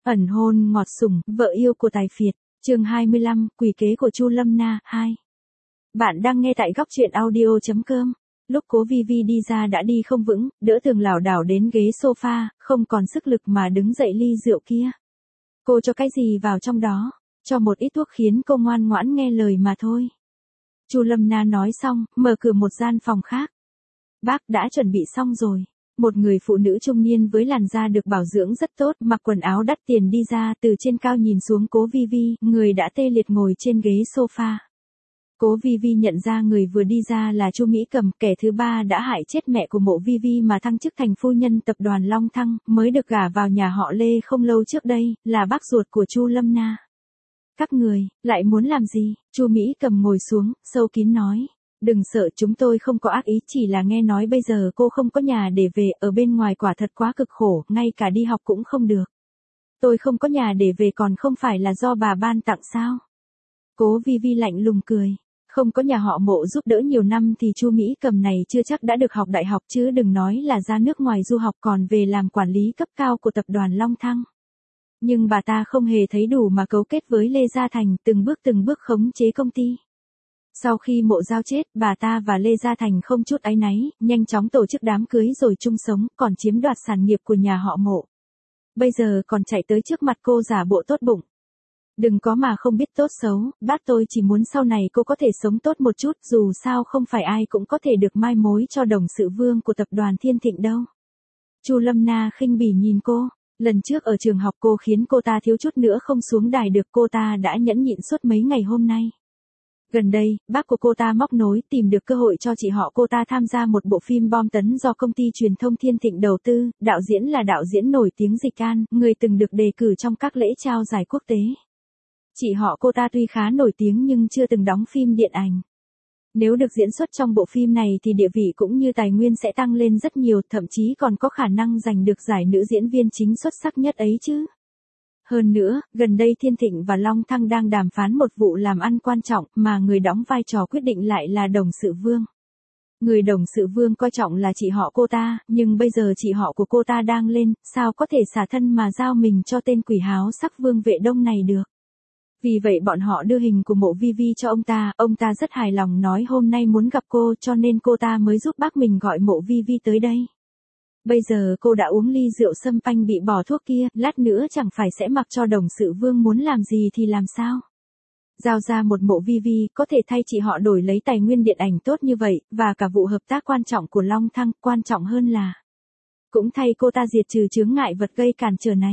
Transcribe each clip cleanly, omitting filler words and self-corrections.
Ẩn hôn ngọt sủng, vợ yêu của Tài Phiệt, chương 25, quỷ kế của Chu Lâm Na, 2. Bạn đang nghe tại góc truyện audio.com. Lúc Cố Vi Vi đi ra đã đi không vững, đỡ Tường lảo đảo đến ghế sofa, không còn sức lực mà đứng dậy ly rượu kia. Cô cho cái gì vào trong đó? Cho một ít thuốc khiến cô ngoan ngoãn nghe lời mà thôi. Chu Lâm Na nói xong, mở cửa một gian phòng khác. Bác đã chuẩn bị xong rồi. Một người phụ nữ trung niên với làn da được bảo dưỡng rất tốt, mặc quần áo đắt tiền đi ra, từ trên cao nhìn xuống Cố Vi Vi, người đã tê liệt ngồi trên ghế sofa. Cố Vi Vi nhận ra người vừa đi ra là Chu Mỹ Cầm, kẻ thứ ba đã hại chết mẹ của Mộ Vi Vi mà thăng chức thành phu nhân tập đoàn Long Thăng, mới được gả vào nhà họ Lê không lâu trước đây, là bác ruột của Chu Lâm Na. Các người, lại muốn làm gì? Chu Mỹ Cầm ngồi xuống, sâu kín nói. Đừng sợ, chúng tôi không có ác ý, chỉ là nghe nói bây giờ cô không có nhà để về, ở bên ngoài quả thật quá cực khổ, ngay cả đi học cũng không được. Tôi không có nhà để về còn không phải là do bà ban tặng sao? Cố Vi Vi lạnh lùng cười. Không có nhà họ Mộ giúp đỡ nhiều năm thì Chu Mỹ Cầm này chưa chắc đã được học đại học, chứ đừng nói là ra nước ngoài du học, còn về làm quản lý cấp cao của tập đoàn Long Thăng. Nhưng bà ta không hề thấy đủ mà cấu kết với Lê Gia Thành, từng bước khống chế công ty. Sau khi Mộ Giao chết, bà ta và Lê Gia Thành không chút áy náy, nhanh chóng tổ chức đám cưới rồi chung sống, còn chiếm đoạt sản nghiệp của nhà họ Mộ. Bây giờ còn chạy tới trước mặt cô giả bộ tốt bụng. Đừng có mà không biết tốt xấu, bác tôi chỉ muốn sau này cô có thể sống tốt một chút, dù sao không phải ai cũng có thể được mai mối cho đồng sự vương của tập đoàn Thiên Thịnh đâu. Chu Lâm Na khinh bỉ nhìn cô. Lần trước ở trường học cô khiến cô ta thiếu chút nữa không xuống đài được, cô ta đã nhẫn nhịn suốt mấy ngày hôm nay. Gần đây, bác của cô ta móc nối tìm được cơ hội cho chị họ cô ta tham gia một bộ phim bom tấn do công ty truyền thông Thiên Thịnh đầu tư, đạo diễn là đạo diễn nổi tiếng Dịch An, người từng được đề cử trong các lễ trao giải quốc tế. Chị họ cô ta tuy khá nổi tiếng nhưng chưa từng đóng phim điện ảnh. Nếu được diễn xuất trong bộ phim này thì địa vị cũng như tài nguyên sẽ tăng lên rất nhiều, thậm chí còn có khả năng giành được giải nữ diễn viên chính xuất sắc nhất ấy chứ. Hơn nữa, gần đây Thiên Thịnh và Long Thăng đang đàm phán một vụ làm ăn quan trọng, mà người đóng vai trò quyết định lại là đồng sự vương. Người đồng sự vương coi trọng là chị họ cô ta, nhưng bây giờ chị họ của cô ta đang lên, sao có thể xả thân mà giao mình cho tên quỷ háo sắc Vương Vệ Đông này được. Vì vậy bọn họ đưa hình của Mộ Vi Vi cho ông ta rất hài lòng, nói hôm nay muốn gặp cô, cho nên cô ta mới giúp bác mình gọi Mộ Vi Vi tới đây. Bây giờ cô đã uống ly rượu sâm panh bị bỏ thuốc kia, lát nữa chẳng phải sẽ mặc cho đồng sự vương muốn làm gì thì làm sao. Giao ra một Mộ Vi Vi có thể thay chị họ đổi lấy tài nguyên điện ảnh tốt như vậy, và cả vụ hợp tác quan trọng của Long Thăng, quan trọng hơn là cũng thay cô ta diệt trừ chướng ngại vật gây cản trở này.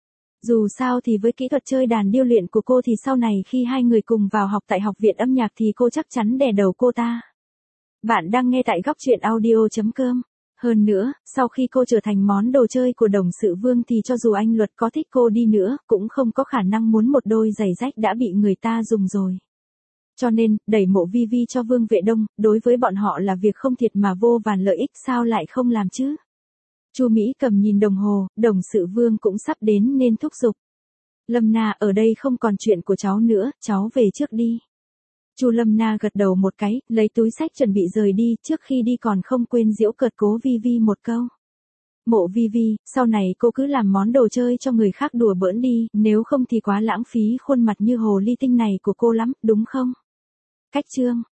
Dù sao thì với kỹ thuật chơi đàn điêu luyện của cô thì sau này khi hai người cùng vào học tại học viện âm nhạc thì cô chắc chắn đè đầu cô ta. Bạn đang nghe tại góc truyện audio.com. Hơn nữa, sau khi cô trở thành món đồ chơi của đồng sự vương thì cho dù anh Luật có thích cô đi nữa, cũng không có khả năng muốn một đôi giày rách đã bị người ta dùng rồi. Cho nên, đẩy Mộ Vi Vi cho Vương Vệ Đông, đối với bọn họ là việc không thiệt mà vô vàn lợi ích, sao lại không làm chứ? Chu Mỹ Cầm nhìn đồng hồ, đồng sự vương cũng sắp đến nên thúc giục. Lâm Na, ở đây không còn chuyện của cháu nữa, cháu về trước đi. Chu Lâm Na gật đầu một cái, lấy túi xách chuẩn bị rời đi, trước khi đi còn không quên giễu cợt Cố Vi Vi một câu. Mộ Vi Vi, sau này cô cứ làm món đồ chơi cho người khác đùa bỡn đi, nếu không thì quá lãng phí khuôn mặt như hồ ly tinh này của cô lắm, đúng không? Cách chương.